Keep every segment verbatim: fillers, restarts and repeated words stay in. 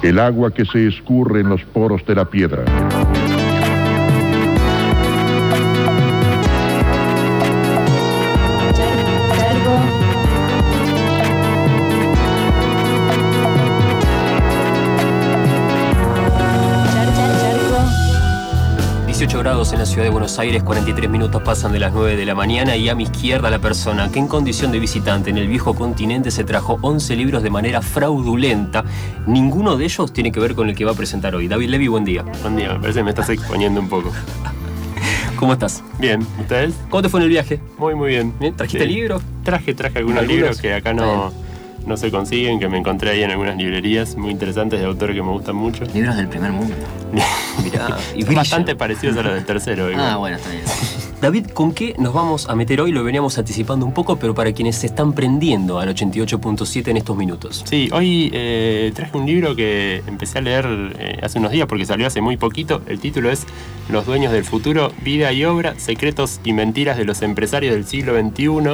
el agua que se escurre en los poros de la piedra. dieciocho grados en la ciudad de Buenos Aires, cuarenta y tres minutos pasan de las nueve de la mañana y a mi izquierda la persona que en condición de visitante en el viejo continente se trajo once libros de manera fraudulenta. Ninguno de ellos tiene que ver con el que va a presentar hoy. David Levy, buen día. Buen día, me parece que me estás exponiendo un poco. ¿Cómo estás? Bien, ¿ustedes? ¿Cómo te fue en el viaje? Muy, muy bien. ¿Bien? ¿Trajiste sí. libros? Traje, traje algunos, algunos libros que acá no, no se consiguen, que me encontré ahí en algunas librerías muy interesantes de autores que me gustan mucho. Libros del primer mundo. Mirá, y bastante parecidos a los del tercero. Ah, igual. Bueno, está bien. David, ¿con qué nos vamos a meter hoy? Lo veníamos anticipando un poco, pero para quienes se están prendiendo al ochenta y ocho punto siete en estos minutos. Sí, hoy eh, traje un libro que empecé a leer eh, hace unos días porque salió hace muy poquito. El título es Los dueños del futuro, vida y obra, secretos y mentiras de los empresarios del siglo veintiuno.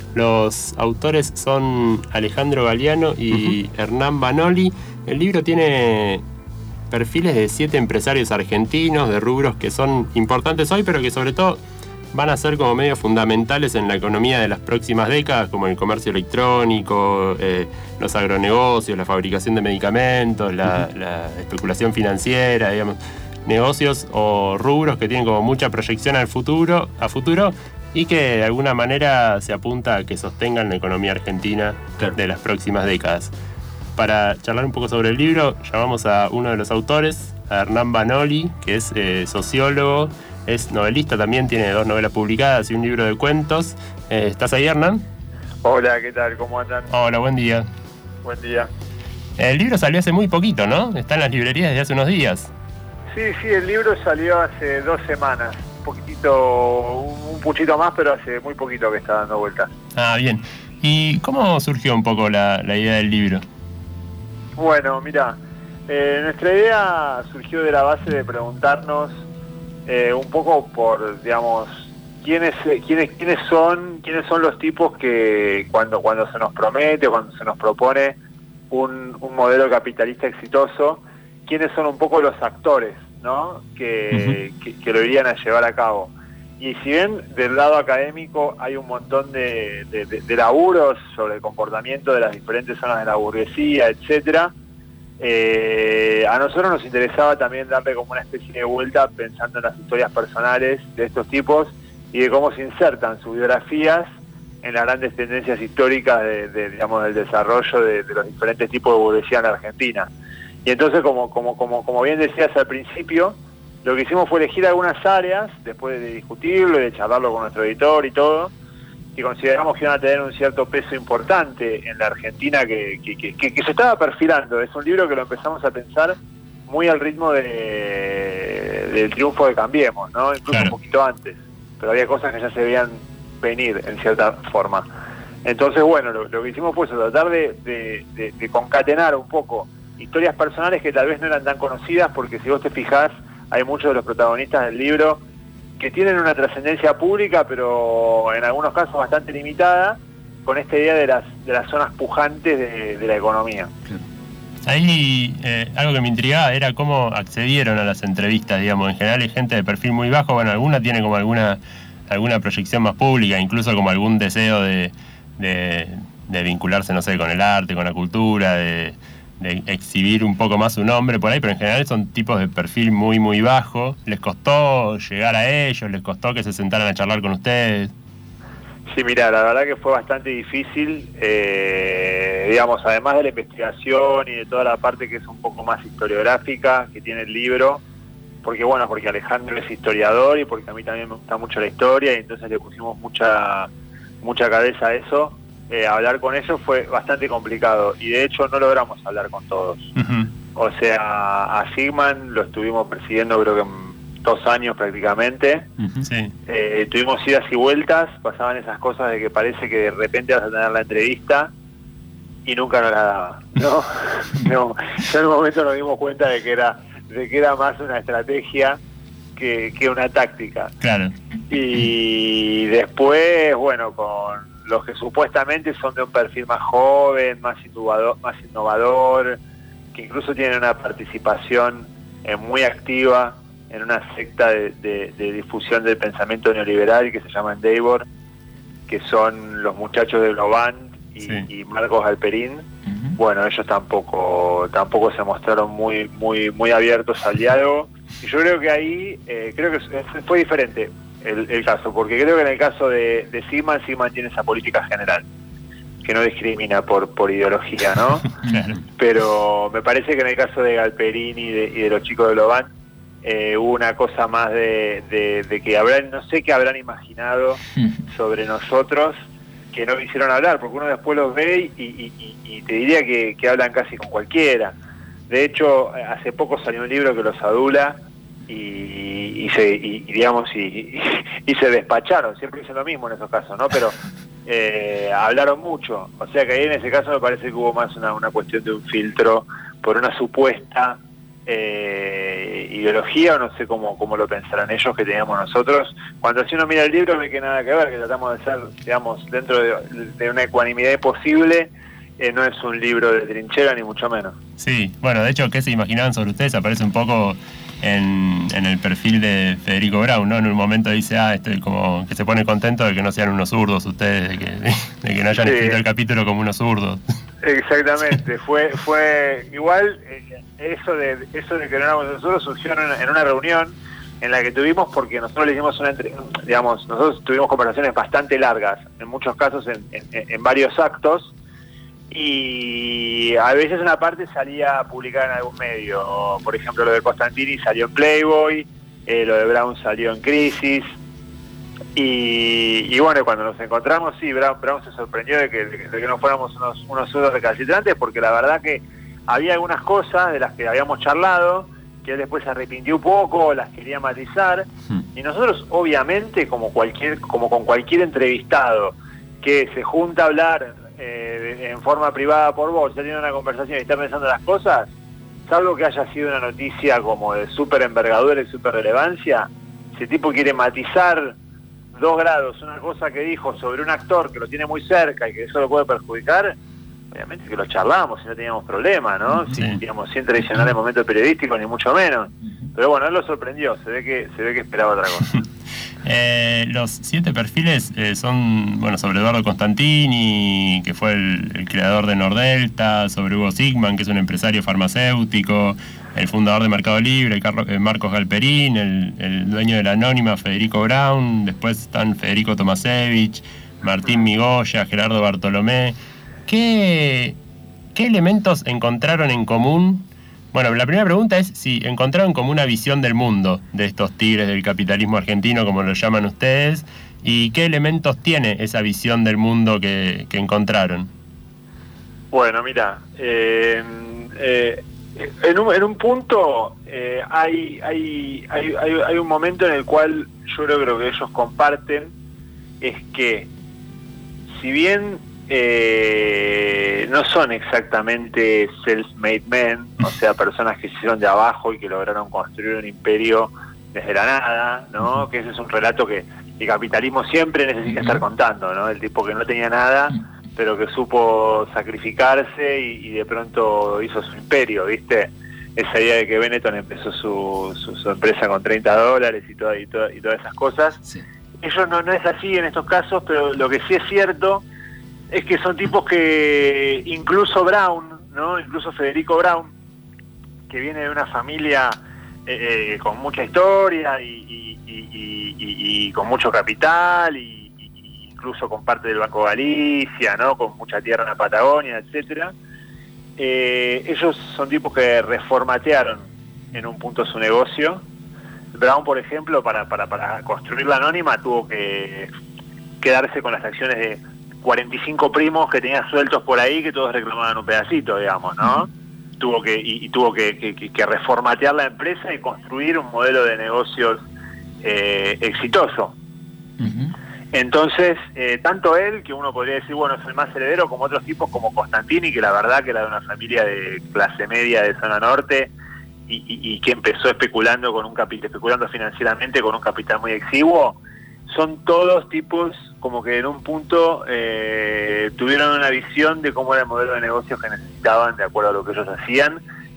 Los autores son Alejandro Galiano y uh-huh. Hernán Banoli. El libro tiene perfiles de siete empresarios argentinos de rubros que son importantes hoy, pero que sobre todo van a ser como medios fundamentales en la economía de las próximas décadas, como el comercio electrónico, eh, los agronegocios, la fabricación de medicamentos, la, uh-huh. la especulación financiera, digamos, negocios o rubros que tienen como mucha proyección al futuro, a futuro y que de alguna manera se apunta a que sostengan la economía argentina claro. de las próximas décadas. Para charlar un poco sobre el libro, llamamos a uno de los autores, a Hernán Banoli, que es eh, sociólogo, es novelista también, tiene dos novelas publicadas y un libro de cuentos. Eh, ¿Estás ahí, Hernán? Hola, ¿qué tal? ¿Cómo andan? Hola, buen día. Buen día. El libro salió hace muy poquito, ¿no? Está en las librerías desde hace unos días. Sí, sí, el libro salió hace dos semanas. Un poquitito, un puchito más, pero hace muy poquito que está dando vueltas. Ah, bien. ¿Y cómo surgió un poco la, la idea del libro? Bueno, mira, eh, nuestra idea surgió de la base de preguntarnos eh, un poco por, digamos, quiénes, quiénes, quiénes son, quiénes son los tipos que cuando, cuando se nos promete, cuando se nos propone un, un modelo capitalista exitoso, quiénes son un poco los actores, ¿no? Que, uh-huh. que, que lo irían a llevar a cabo. Y si bien del lado académico hay un montón de, de, de, de laburos sobre el comportamiento de las diferentes zonas de la burguesía, etcétera, eh, a nosotros nos interesaba también darle como una especie de vuelta pensando en las historias personales de estos tipos y de cómo se insertan sus biografías en las grandes tendencias históricas de, de, digamos, del desarrollo de, de los diferentes tipos de burguesía en la Argentina. Y entonces, como, como, como, como bien decías al principio, lo que hicimos fue elegir algunas áreas, después de discutirlo y de charlarlo con nuestro editor y todo, que consideramos que iban a tener un cierto peso importante en la Argentina que, que, que, que, que se estaba perfilando. Es un libro que lo empezamos a pensar muy al ritmo de, del triunfo de Cambiemos, ¿no? Incluso claro. un poquito antes, pero había cosas que ya se veían venir en cierta forma. Entonces, bueno, lo, lo que hicimos fue eso, tratar de, de, de, de concatenar un poco historias personales que tal vez no eran tan conocidas, porque si vos te fijás, hay muchos de los protagonistas del libro que tienen una trascendencia pública, pero en algunos casos bastante limitada, con esta idea de las, de las zonas pujantes de, de la economía. Ahí eh, algo que me intrigaba era cómo accedieron a las entrevistas, digamos. En general hay gente de perfil muy bajo, bueno, alguna tiene como alguna, alguna proyección más pública, incluso como algún deseo de, de, de vincularse, no sé, con el arte, con la cultura, de... de exhibir un poco más su nombre por ahí, pero en general son tipos de perfil muy, muy bajo. ¿Les costó llegar a ellos? ¿Les costó que se sentaran a charlar con ustedes? Sí, mira, la verdad que fue bastante difícil, eh, digamos, además de la investigación y de toda la parte que es un poco más historiográfica que tiene el libro, porque bueno, porque Alejandro es historiador y porque a mí también me gusta mucho la historia y entonces le pusimos mucha, mucha cabeza a eso. Eh, hablar con ellos fue bastante complicado y de hecho no logramos hablar con todos. Uh-huh. O sea, a Sigman lo estuvimos persiguiendo creo que en dos años prácticamente. Uh-huh. Sí. Eh, tuvimos idas y vueltas, pasaban esas cosas de que parece que de repente vas a tener la entrevista y nunca nos la daba. No, no. Ya en un momento nos dimos cuenta de que era, de que era más una estrategia que, que una táctica. Claro. Y después, bueno, con los que supuestamente son de un perfil más joven, más innovador, más innovador que incluso tienen una participación eh, muy activa en una secta de, de, de difusión del pensamiento neoliberal que se llama Endeavor, que son los muchachos de Globant y, sí. y Marcos Galperín. Uh-huh. Bueno, ellos tampoco tampoco se mostraron muy muy muy abiertos al diálogo, y yo creo que ahí eh, creo que fue diferente el, el caso, porque creo que en el caso de, de Sigman, Sigman tiene esa política general que no discrimina por por ideología, ¿no? Claro. Pero me parece que en el caso de Galperín y de, y de los chicos de Globant eh, hubo una cosa más de, de, de que habrán, no sé qué habrán imaginado sobre nosotros, que no quisieron hablar, porque uno después los ve y, y, y, y te diría que, que hablan casi con cualquiera. De hecho, hace poco salió un libro que los adula y, y se y, y digamos y, y, y se despacharon. Siempre dicen lo mismo en esos casos, ¿no? Pero eh, hablaron mucho. O sea que ahí en ese caso me parece que hubo más una, una cuestión de un filtro por una supuesta eh, ideología, o no sé cómo, cómo lo pensarán ellos, que teníamos nosotros. Cuando si uno mira el libro ve que nada que ver, que tratamos de ser, digamos, dentro de, de una ecuanimidad posible. Eh, no es un libro de trinchera, ni mucho menos. Sí, bueno, de hecho, ¿qué se imaginaban sobre ustedes? Aparece un poco en, en el perfil de Federico Braun, ¿no? En un momento dice, ah, este, como que se pone contento de que no sean unos zurdos ustedes, de que, de que no hayan sí. escrito el capítulo como unos zurdos. Exactamente, fue fue igual, eh, eso de eso de que no éramos nosotros surgió en una, en una reunión en la que tuvimos, porque nosotros le hicimos una entre, digamos, nosotros tuvimos conversaciones bastante largas, en muchos casos en, en, en varios actos, y a veces una parte salía publicada en algún medio. Por ejemplo, lo de Costantini salió en Playboy, eh, lo de Braun salió en Crisis, y, y bueno, cuando nos encontramos, sí, Braun, Braun se sorprendió de que, de que, de que no fuéramos unos, unos zurdos recalcitrantes, porque la verdad que había algunas cosas de las que habíamos charlado que él después se arrepintió un poco, las quería matizar, y nosotros obviamente, como cualquier como con cualquier entrevistado que se junta a hablar Eh, en forma privada por vos, ya tiene una conversación y está pensando las cosas, salvo que haya sido una noticia como de súper envergadura y súper relevancia, si el tipo quiere matizar dos grados una cosa que dijo sobre un actor que lo tiene muy cerca y que eso lo puede perjudicar, obviamente que lo charlamos y no teníamos problema, ¿no? Sí. Sin, digamos, sin traicionar el momento periodístico, ni mucho menos. Pero bueno, él lo sorprendió, se ve que, se ve que esperaba otra cosa. Eh, los siete perfiles eh, son, bueno, sobre Eduardo Costantini, que fue el, el creador de Nordelta, sobre Hugo Sigman, que es un empresario farmacéutico, el fundador de Mercado Libre, Carlos, eh, Marcos Galperín, el, el dueño de la Anónima, Federico Braun, después están Federico Tomasevich, Martín Migoya, Gerardo Bartolomé. ¿Qué, qué elementos encontraron en común? Bueno, la primera pregunta es si encontraron como una visión del mundo de estos tigres del capitalismo argentino, como lo llaman ustedes, y qué elementos tiene esa visión del mundo que, que encontraron. Bueno, mira, eh, eh, en, un, en un punto eh, hay, hay, hay, hay, hay un momento en el cual yo creo que lo que ellos comparten es que, si bien Eh, no son exactamente self-made men, o sea, personas que se hicieron de abajo y que lograron construir un imperio desde la nada, ¿no? Que ese es un relato que el capitalismo siempre necesita estar contando, ¿no? El tipo que no tenía nada, pero que supo sacrificarse y, y de pronto hizo su imperio, ¿viste? Esa idea de que Benetton empezó su, su, su empresa con treinta dólares y, toda, y, toda, y todas esas cosas. Sí. Ellos no, no es así en estos casos, pero lo que sí es cierto es que son tipos que incluso Braun, ¿no? Incluso Federico Braun, que viene de una familia eh, eh, con mucha historia y, y, y, y, y, y con mucho capital, y, y incluso con parte del Banco Galicia, ¿no? Con mucha tierra en la Patagonia, etcétera. Eh, ellos son tipos que reformatearon en un punto su negocio. Braun, por ejemplo, para, para, para construir la Anónima tuvo que quedarse con las acciones de cuarenta y cinco primos que tenía sueltos por ahí, que todos reclamaban un pedacito, digamos, ¿no? Uh-huh. Tuvo que y, y tuvo que, que, que reformatear la empresa y construir un modelo de negocios eh, exitoso. Uh-huh. Entonces, eh, tanto él, que uno podría decir, bueno, es el más heredero, como otros tipos como Costantini, que la verdad que era de una familia de clase media de zona norte y, y, y que empezó especulando con un capital, especulando financieramente con un capital muy exiguo. Son todos tipos como que en un punto eh, tuvieron una visión de cómo era el modelo de negocios que necesitaban de acuerdo a lo que ellos hacían,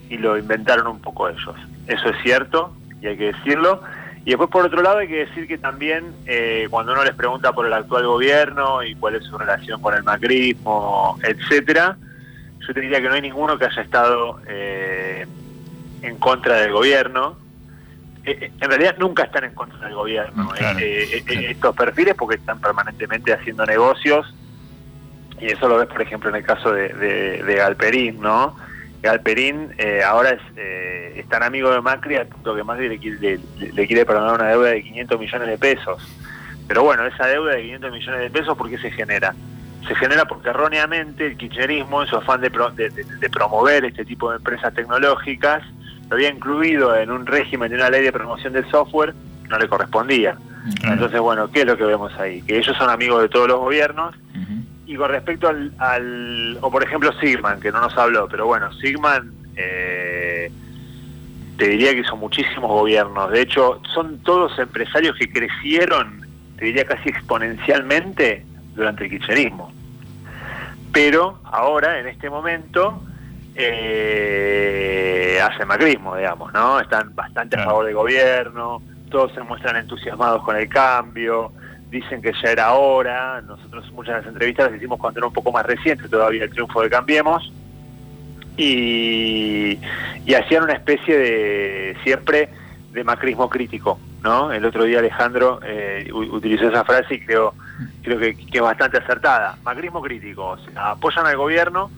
y lo inventaron un poco ellos. Eso es cierto y hay que decirlo. Y después, por otro lado, hay que decir que también eh, cuando uno les pregunta por el actual gobierno y cuál es su relación con el macrismo, etcétera, yo te diría que no hay ninguno que haya estado eh, en contra del gobierno. Eh, en realidad nunca están en contra del gobierno. Claro, eh, eh, claro. Estos perfiles porque están permanentemente haciendo negocios, y eso lo ves, por ejemplo, en el caso de, de, de Galperín, ¿no? Galperín eh, ahora es, eh, es tan amigo de Macri al punto que Macri le quiere, le, le quiere perdonar una deuda de quinientos millones de pesos. Pero bueno, esa deuda de quinientos millones de pesos, ¿por qué se genera? Se genera porque erróneamente el kirchnerismo, en su afán de, pro, de, de, de promover este tipo de empresas tecnológicas, lo había incluido en un régimen de una ley de promoción del software, no le correspondía. Claro. Entonces, bueno, ¿qué es lo que vemos ahí? Que ellos son amigos de todos los gobiernos. Uh-huh. Y con respecto al, al... o por ejemplo Sigman, que no nos habló, pero bueno, Sigman eh, te diría que son muchísimos gobiernos. De hecho, son todos empresarios que crecieron, te diría casi exponencialmente, durante el kirchnerismo. Pero ahora, en este momento, eh, hacen macrismo, digamos, ¿no? Están bastante a favor del gobierno, todos se muestran entusiasmados con el cambio, dicen que ya era hora. Nosotros muchas de las entrevistas las hicimos cuando era un poco más reciente todavía el triunfo de Cambiemos, y, y hacían una especie de, siempre, de macrismo crítico, ¿no? El otro día Alejandro eh, utilizó esa frase y creo, creo que, que es bastante acertada. Macrismo crítico, o sea, apoyan al gobierno,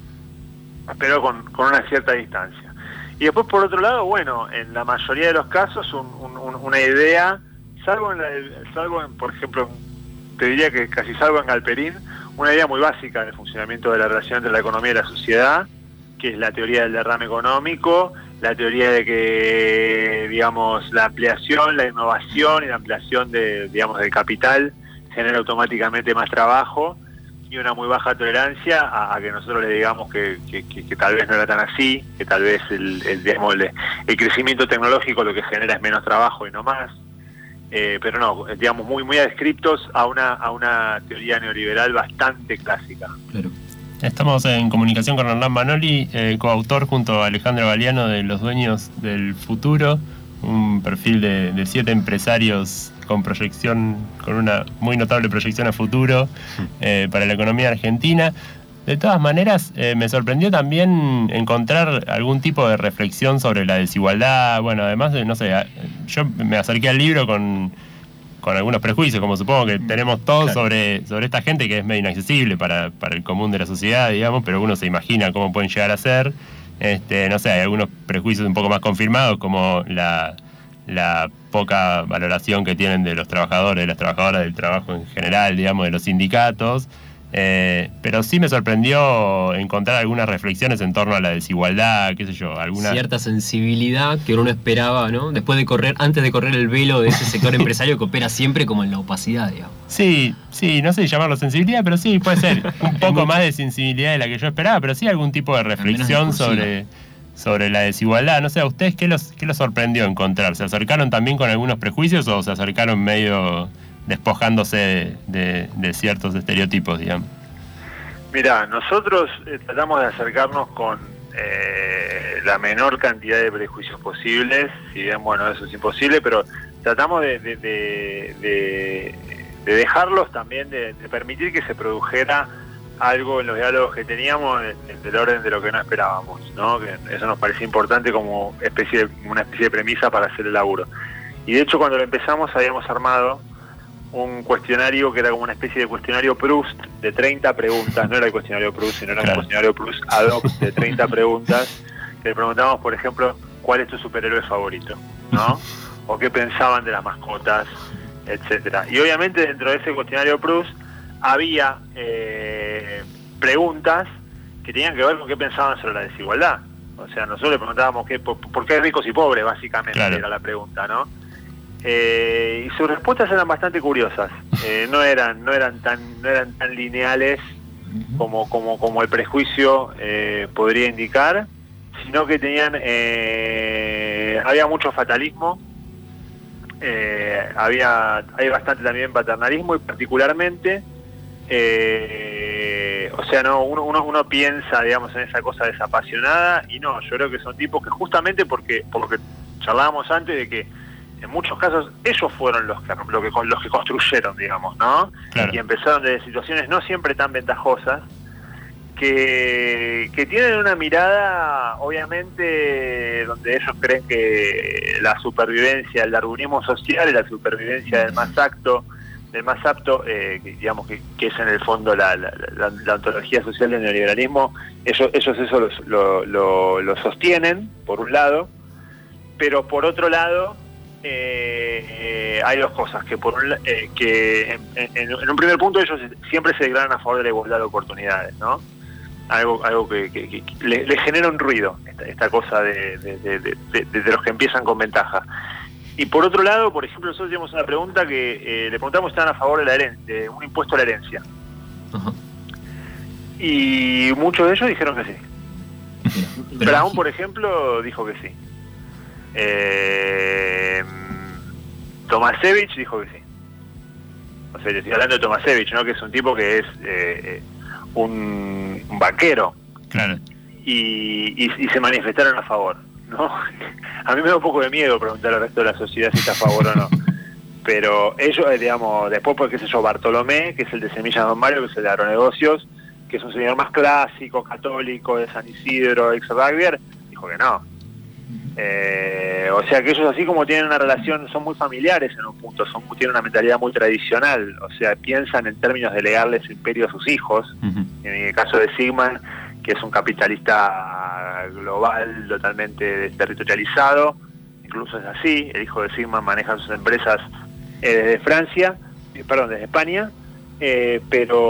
pero con, con una cierta distancia. Y después, por otro lado, bueno, en la mayoría de los casos, un, un, una idea, salvo en, la, salvo en, por ejemplo, te diría que casi salvo en Galperín, una idea muy básica del funcionamiento de la relación entre la economía y la sociedad, que es la teoría del derrame económico, la teoría de que, digamos, la ampliación, la innovación y la ampliación de, digamos, del capital genera automáticamente más trabajo, y una muy baja tolerancia a, a que nosotros le digamos que, que, que, que tal vez no era tan así, que tal vez el, el, digamos, el, el crecimiento tecnológico lo que genera es menos trabajo y no más. Eh, pero no, digamos, muy muy adscriptos a una a una teoría neoliberal bastante clásica. Claro. Estamos en comunicación con Hernán Manoli, eh, coautor junto a Alejandro Galeano de Los Dueños del Futuro, un perfil de, de siete empresarios con proyección, con una muy notable proyección a futuro eh, para la economía argentina. De todas maneras, eh, me sorprendió también encontrar algún tipo de reflexión sobre la desigualdad. Bueno, además, de, no sé, yo me acerqué al libro con, con algunos prejuicios, como supongo que tenemos todos, claro, sobre, sobre esta gente que es medio inaccesible para, para el común de la sociedad, digamos, pero uno se imagina cómo pueden llegar a ser. Este, no sé, hay algunos prejuicios un poco más confirmados, como la, la poca valoración que tienen de los trabajadores, de las trabajadoras del trabajo en general, digamos, de los sindicatos. Eh, pero sí me sorprendió encontrar algunas reflexiones en torno a la desigualdad, qué sé yo, alguna cierta sensibilidad que uno esperaba, ¿no? Después de correr, antes de correr el velo de ese sector empresario que opera siempre como en la opacidad, digamos. Sí, sí, no sé si llamarlo sensibilidad, pero sí, puede ser un poco más de sensibilidad de la que yo esperaba, pero sí algún tipo de reflexión sobre, sobre la desigualdad. No sé, ¿a ustedes qué los, qué los sorprendió encontrar? ¿Se acercaron también con algunos prejuicios o se acercaron medio despojándose de, de, de ciertos estereotipos, digamos? Mira, nosotros eh, tratamos de acercarnos con eh, la menor cantidad de prejuicios posibles, si bien, bueno, eso es imposible, pero tratamos de, de, de, de, de dejarlos también, de, de permitir que se produjera algo en los diálogos que teníamos del orden de lo que no esperábamos, ¿no? Que eso nos parecía importante como especie de, una especie de premisa para hacer el laburo. Y de hecho, cuando lo empezamos, habíamos armado un cuestionario que era como una especie de cuestionario Proust de treinta preguntas, no era el cuestionario Proust, sino era claro. un cuestionario Proust ad hoc de treinta preguntas, que le preguntábamos, por ejemplo, ¿cuál es tu superhéroe favorito? ¿No? O qué pensaban de las mascotas, etcétera. Y obviamente dentro de ese cuestionario Proust había eh, preguntas que tenían que ver con qué pensaban sobre la desigualdad. O sea, nosotros le preguntábamos qué, por, por qué ricos y pobres, básicamente, claro. era la pregunta, ¿no? Eh, y sus respuestas eran bastante curiosas, eh, no eran no eran tan no eran tan lineales como como como el prejuicio eh, podría indicar, sino que tenían eh, había mucho fatalismo, eh, había hay bastante también paternalismo y particularmente eh, o sea, no, uno, uno, uno piensa, digamos, en esa cosa desapasionada, y no, yo creo que son tipos que justamente porque, porque charlábamos antes de que en muchos casos ellos fueron los que, lo que los que construyeron, digamos, ¿no? Claro. Y empezaron desde situaciones no siempre tan ventajosas, que, que tienen una mirada, obviamente, donde ellos creen que la supervivencia, el darwinismo social y la supervivencia del más apto, del más apto, eh, que, digamos que, que es en el fondo la, la, la, la ontología social del neoliberalismo, ellos, ellos eso lo, lo, lo, lo sostienen, por un lado, pero por otro lado, eh, eh, hay dos cosas, que por un, eh, que en, en, en un primer punto ellos siempre se declaran a favor de la igualdad de oportunidades, ¿no? Algo, algo que, que, que le, le genera un ruido, esta, esta cosa de, de, de, de, de, de los que empiezan con ventaja. Y por otro lado, por ejemplo, nosotros tenemos una pregunta que eh, le preguntamos si están a favor de, la heren- de un impuesto a la herencia. Uh-huh. Y muchos de ellos dijeron que sí. Pero Brown, por ejemplo, dijo que sí. Eh, Tomasevich dijo que sí. O sea, estoy hablando de Tomasevich, ¿no? Que es un tipo que es eh, un, un banquero. Claro. Y, y, y se manifestaron a favor, ¿no? A mí me da un poco de miedo preguntar al resto de la sociedad si está a favor o no. Pero ellos, digamos, después, pues, qué sé yo, Bartolomé, que es el de Semillas Don Mario, que es el de agronegocios, que es un señor más clásico, católico, de San Isidro, ex rugby, dijo que no. Eh, o sea que ellos, así como tienen una relación, son muy familiares en un punto, son tienen una mentalidad muy tradicional, o sea, piensan en términos de legarle su imperio a sus hijos. Uh-huh. En el caso de Sigman, que es un capitalista global totalmente desterritorializado, incluso es así, el hijo de Sigman maneja sus empresas eh, desde Francia, eh, perdón, desde España, eh,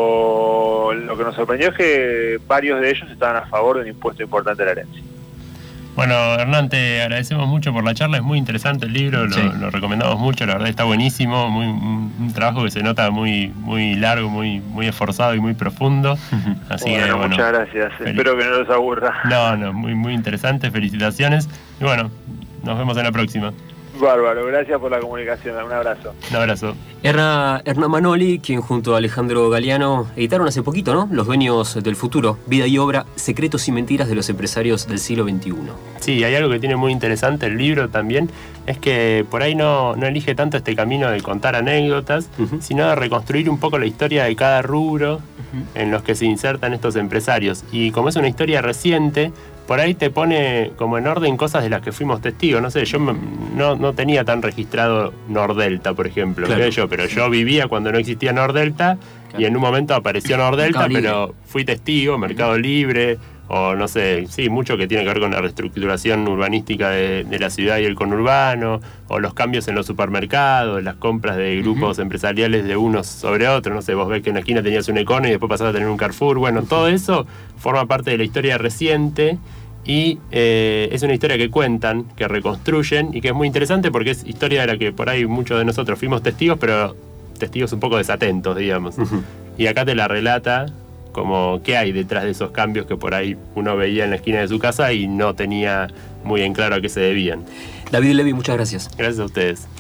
pero lo que nos sorprendió es que varios de ellos estaban a favor de un impuesto importante a la herencia. Bueno, Hernán, te agradecemos mucho por la charla, es muy interesante el libro, lo, sí. lo recomendamos mucho, la verdad está buenísimo, muy, un, un trabajo que se nota muy muy largo, muy muy esforzado y muy profundo. Así bueno, que, bueno, muchas gracias, fel- espero que no los aburra. No, no, muy, muy interesante, felicitaciones y bueno, nos vemos en la próxima. Bárbaro, gracias por la comunicación, un abrazo. Un abrazo. Era Hernán Manoli, quien junto a Alejandro Galeano editaron hace poquito, ¿no? Los dueños del futuro, vida y obra, secretos y mentiras de los empresarios del siglo veintiuno. Sí, hay algo que tiene muy interesante el libro también, es que por ahí no, no elige tanto este camino de contar anécdotas, uh-huh. sino de reconstruir un poco la historia de cada rubro uh-huh. en los que se insertan estos empresarios. Y como es una historia reciente, por ahí te pone como en orden cosas de las que fuimos testigos. No sé, yo no, no tenía tan registrado Nordelta, por ejemplo, claro. yo, pero yo vivía cuando no existía Nordelta claro. y en un momento apareció Nordelta, pero fui testigo, Mercado Libre, o no sé, sí, mucho que tiene que ver con la reestructuración urbanística de, de la ciudad y el conurbano, o los cambios en los supermercados, las compras de grupos uh-huh. empresariales de unos sobre otros. No sé, vos ves que en la esquina tenías un Econo y después pasabas a tener un Carrefour. Bueno, todo eso forma parte de la historia reciente. Y eh, es una historia que cuentan, que reconstruyen y que es muy interesante porque es historia de la que por ahí muchos de nosotros fuimos testigos, pero testigos un poco desatentos, digamos. Uh-huh. Y acá te la relata como qué hay detrás de esos cambios que por ahí uno veía en la esquina de su casa y no tenía muy en claro a qué se debían. David Levy, muchas gracias. Gracias a ustedes.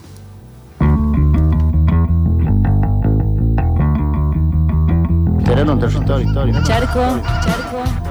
Terreno, territorio, historia. Charco, charco.